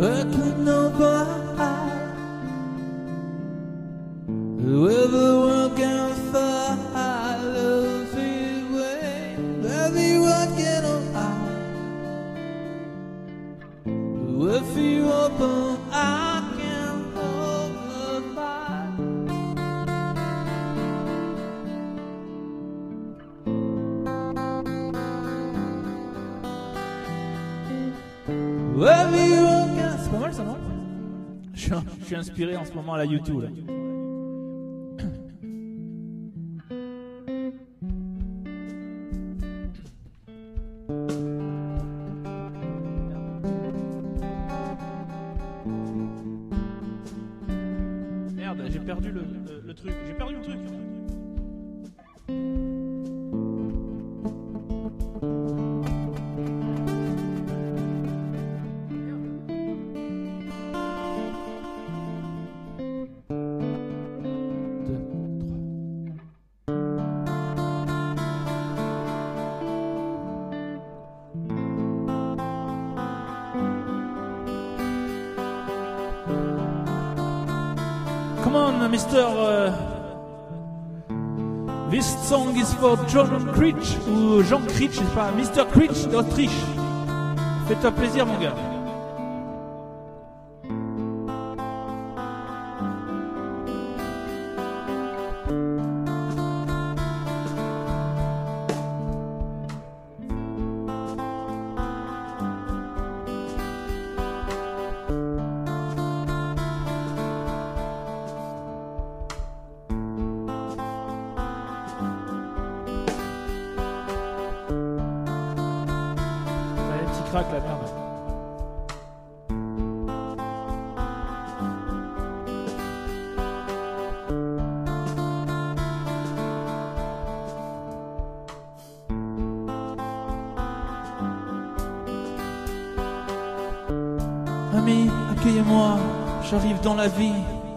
I could nobody where the world can follow his way. Everyone get out. If you open, I can open mine. Everyone can. C'est pas mal ça, non? Je suis inspiré en ce moment à la YouTube là. Merde, j'ai perdu le truc. J'ai perdu le truc. Come on, Mr. This song is for John Critch ou Jean Critch, je sais pas, Mr. Critch d'Autriche. Fais-toi plaisir, mon gars. Craque la merde. Amis, accueillez-moi, j'arrive dans la vie.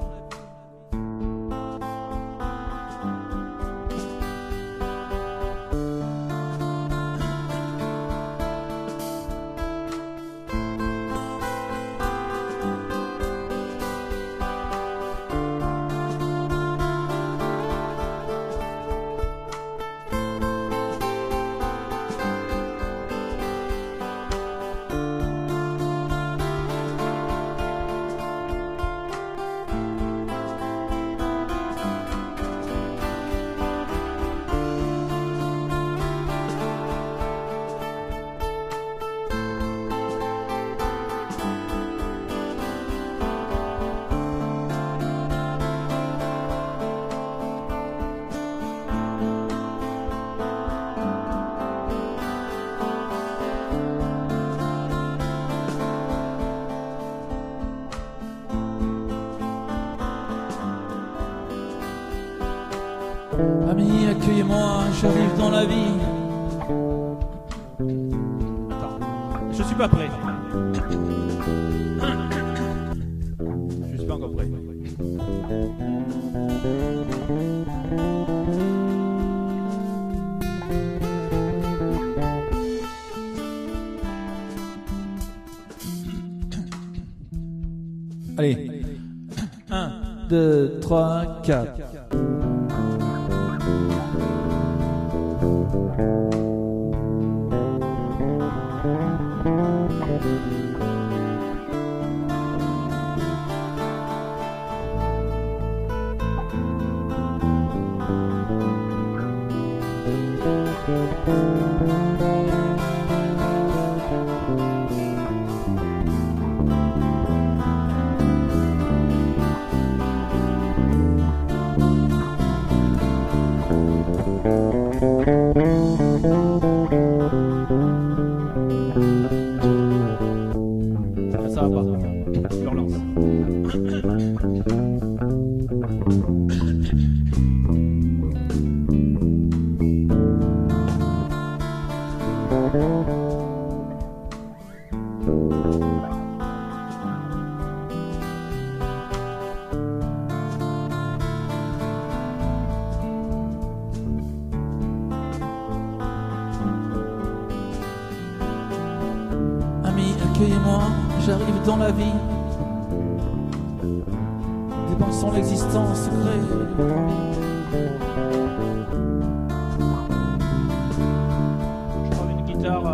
Amis, accueillez-moi, j'arrive dans la vie. Attends, je suis pas prêt. Je suis pas encore prêt. Allez, 1, 2, 3, 4. Ça va pas, je relance. Amis, accueillez-moi, j'arrive dans la vie, dépensant l'existence secret de notre envie. Je prends une guitare.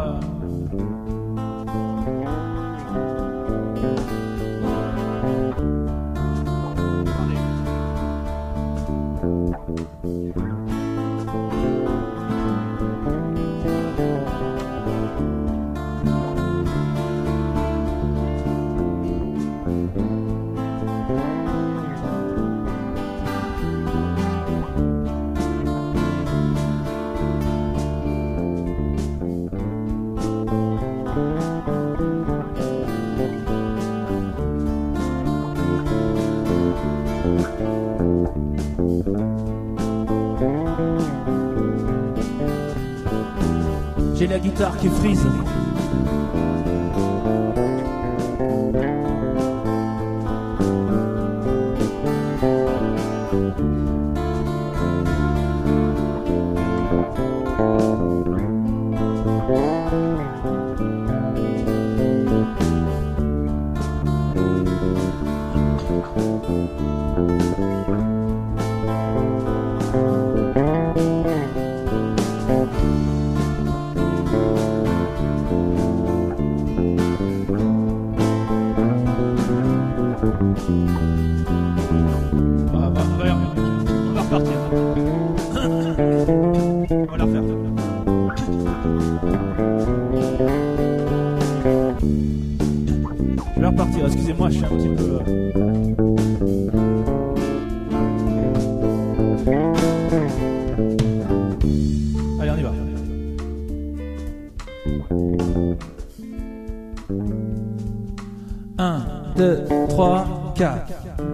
J'ai la guitare qui frise. On va repartir. On va la refaire. Je vais repartir, excusez-moi, je suis un petit peu... Allez, on y va. Un, deux, trois, quatre.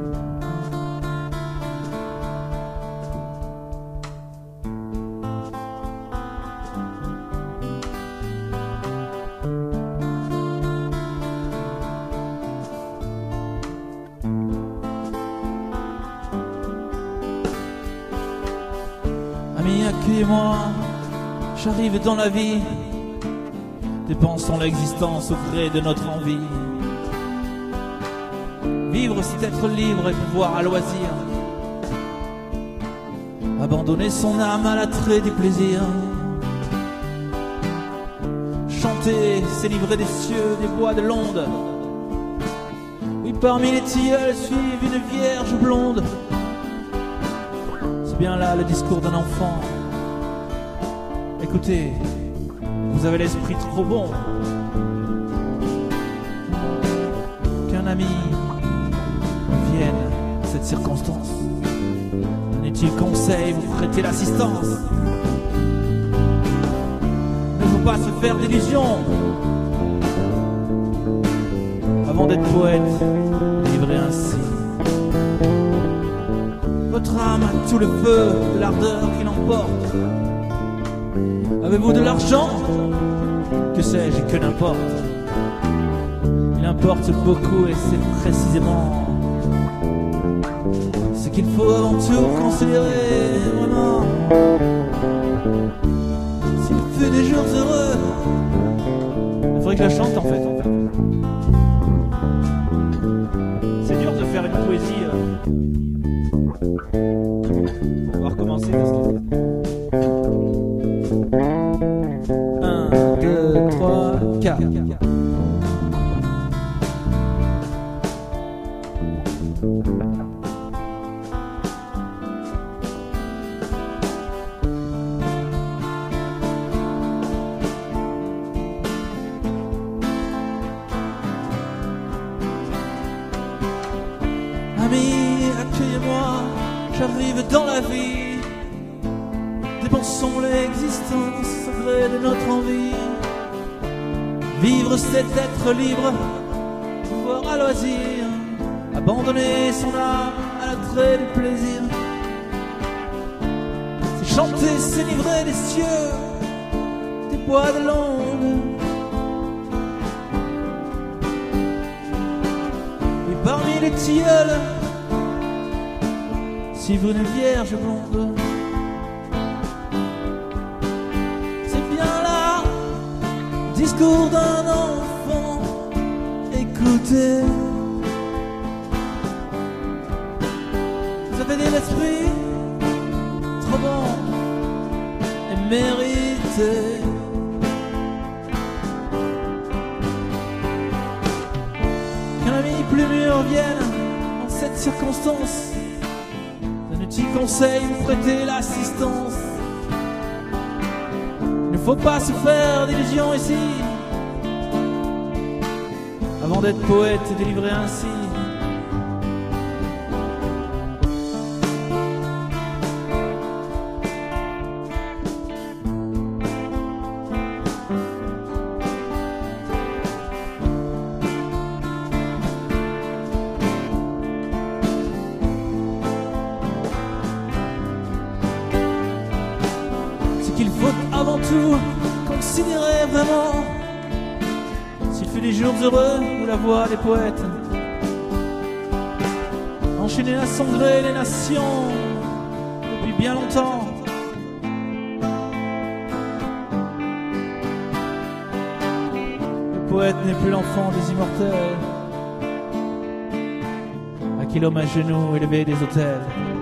Amis, accueillez-moi, j'arrive dans la vie, dépensons l'existence au gré de notre envie. Vivre, c'est être libre et pouvoir à loisir, abandonner son âme à l'attrait du plaisir. Chanter, c'est livrer des cieux, des bois de l'onde. Oui, parmi les tilleuls suivent une vierge blonde. C'est bien là le discours d'un enfant. Écoutez, vous avez l'esprit trop bon qu'un ami vienne à cette circonstance. Un utile conseil, vous prêtez l'assistance. Ne faut pas se faire d'illusions. Avant d'être poète, livrez ainsi. Votre âme a tout le feu, de l'ardeur qui l'emporte. Avez-vous de l'argent? Que sais-je, que n'importe. Il importe beaucoup et c'est précisément ce qu'il faut avant tout considérer vraiment. S'il fut des jours heureux, il faudrait que je la chante en fait. C'est dur de faire une poésie. On va recommencer parce que... 1, 2, 3, 4. Amis, accueillez-moi, j'arrive dans la vie. Dépensons l'existence au gré de notre envie. Vivre, c'est être libre, pouvoir à loisir, abandonner son âme à l'attrait du plaisir. C'est chanter, c'est livrer des cieux, des bois de l'onde. Et parmi les tilleuls, suivre une vierge blonde. C'est bien là, discours d'un enfant. Écoute. écouter. Vous avez de l'esprit trop bon et mérité. Qu'un ami plus mûr vienne en cette circonstance, d'un outil conseil vous prêter l'assistance. Il ne faut pas se faire d'illusions ici, avant d'être poète et délivrer ainsi. Qu'il faut avant tout considérer vraiment s'il fait des jours heureux ou la voix des poètes, enchaîner à son gré les nations depuis bien longtemps. Le poète n'est plus l'enfant des immortels à qui l'homme à genoux élevait des autels.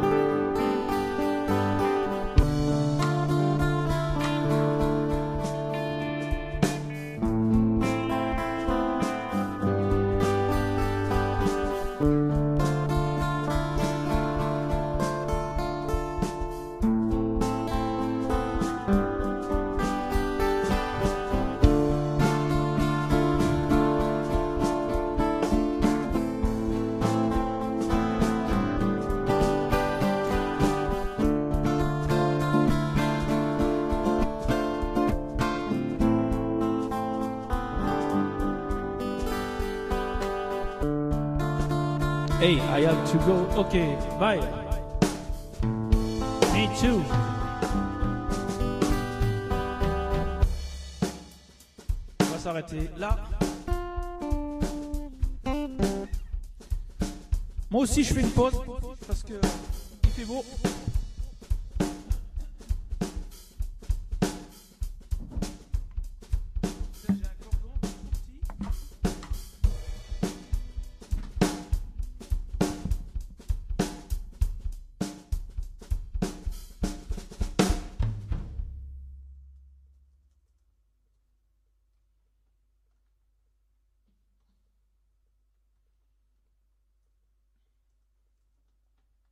Hey, I have to go. Okay, bye. Me too. On va s'arrêter là. Moi aussi, je fais une pause parce que il fait beau.